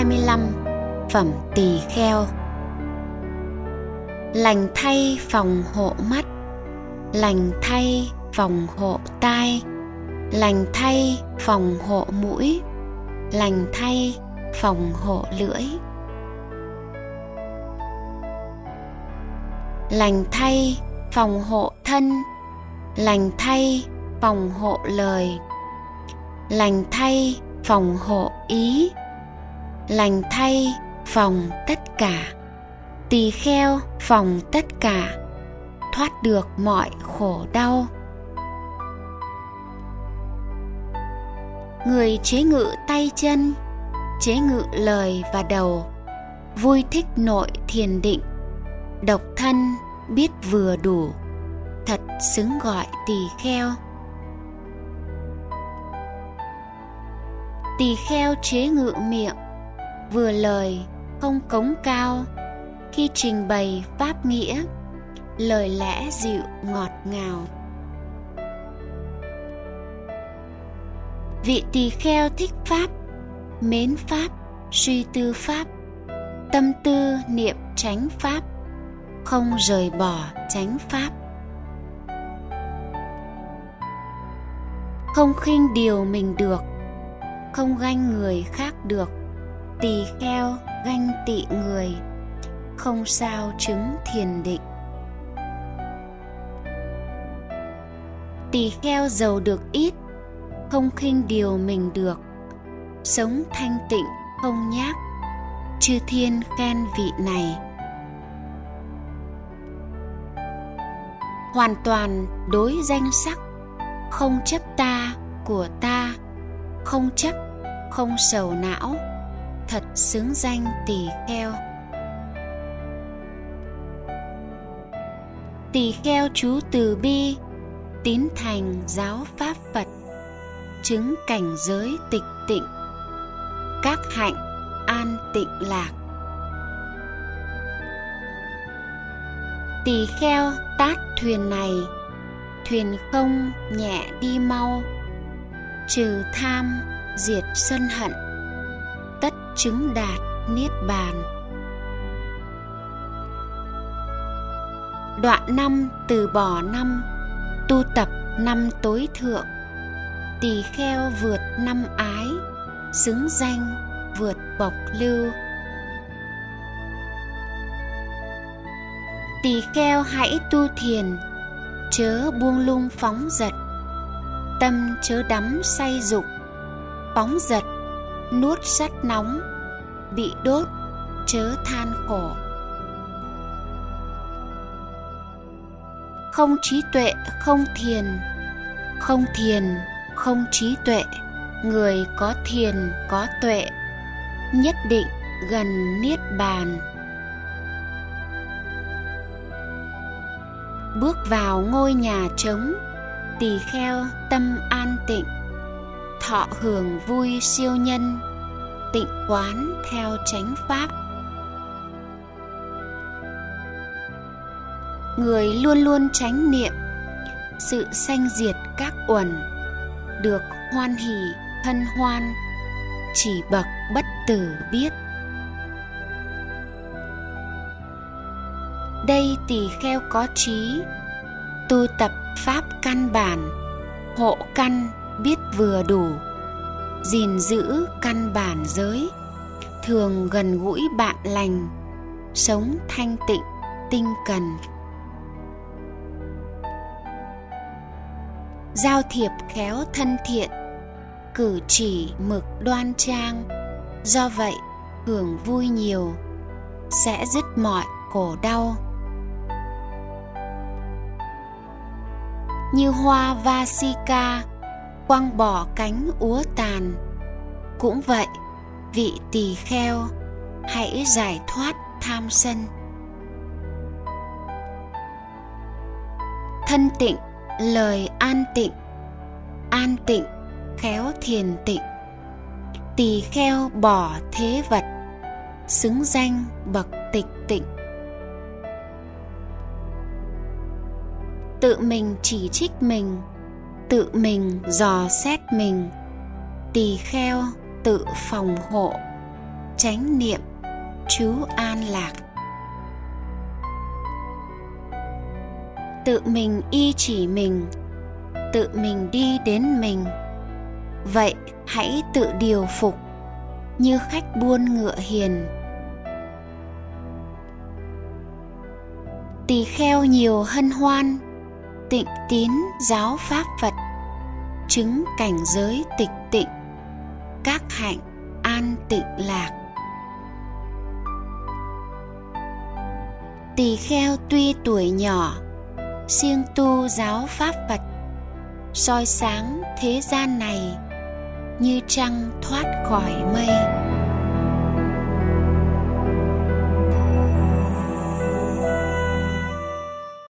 25. Phẩm tỳ kheo. Lành thay phòng hộ mắt, lành thay phòng hộ tai, lành thay phòng hộ mũi, lành thay phòng hộ lưỡi, lành thay phòng hộ thân, lành thay phòng hộ lời, lành thay phòng hộ ý, lành thay phòng tất cả. Tỳ kheo phòng tất cả, thoát được mọi khổ đau. Người chế ngự tay chân, chế ngự lời và đầu, vui thích nội thiền định, độc thân biết vừa đủ, thật xứng gọi tỳ kheo. Tỳ kheo chế ngự miệng, vừa lời không cống cao, khi trình bày pháp nghĩa, lời lẽ dịu ngọt ngào. Vị tỳ kheo thích pháp, mến pháp, suy tư pháp, tâm tư niệm chánh pháp, không rời bỏ chánh pháp. Không khinh điều mình được, không ganh người khác được. Tỳ kheo ganh tị người, không sao chứng thiền định. Tỳ kheo giàu được ít, không khinh điều mình được, sống thanh tịnh không nhác, chư thiên khen vị này. Hoàn toàn đối danh sắc, không chấp ta của ta, không chấp, không sầu não, thật xứng danh tỳ kheo. Tỳ kheo trú từ bi, tín thành giáo pháp Phật, chứng cảnh giới tịch tịnh, các hạnh an tịnh lạc. Tỳ kheo tát thuyền này, thuyền không nhẹ đi mau, trừ tham diệt sân hận, tất chứng đạt niết bàn. Đoạn 5 từ bỏ 5, tu tập 5 tối thượng. Tỳ kheo vượt 5 ái, xứng danh vượt bộc lưu. Tỳ kheo hãy tu thiền, chớ buông lung phóng dật, tâm chớ đắm say dục, phóng dật nuốt sắt nóng, bị đốt chớ than khổ. Không trí tuệ không thiền, không thiền không trí tuệ. Người có thiền có tuệ, nhất định gần niết bàn. Bước vào ngôi nhà trống, tỳ kheo tâm an tịnh, thọ hưởng vui siêu nhân, tịnh quán theo chánh pháp. Người luôn luôn chánh niệm, sự sanh diệt các uẩn, được hoan hỷ hân hoan, chỉ bậc bất tử biết. Đây tỳ kheo có trí, tu tập pháp căn bản, hộ căn biết vừa đủ, gìn giữ căn bản giới, thường gần gũi bạn lành, sống thanh tịnh tinh cần. Giao thiệp khéo thân thiện, cử chỉ mực đoan trang, do vậy hưởng vui nhiều, sẽ dứt mọi khổ đau. Như hoa Vasika quăng bỏ cánh úa tàn, cũng vậy vị tỳ kheo hãy giải thoát tham sân. Thân tịnh lời an tịnh khéo thiền tịnh. Tỳ kheo bỏ thế vật, xứng danh bậc tịch tịnh. Tự mình chỉ trích mình, tự mình dò xét mình, tỳ kheo tự phòng hộ, chánh niệm, trú an lạc. Tự mình y chỉ mình, tự mình đi đến mình. Vậy hãy tự điều phục như khách buôn ngựa hiền. Tỳ kheo nhiều hân hoan, tịnh tín giáo pháp Phật, chứng cảnh giới tịch tịnh, các hạnh an tịnh lạc. Tỳ kheo tuy tuổi nhỏ, siêng tu giáo pháp Phật, soi sáng thế gian này như trăng thoát khỏi mây.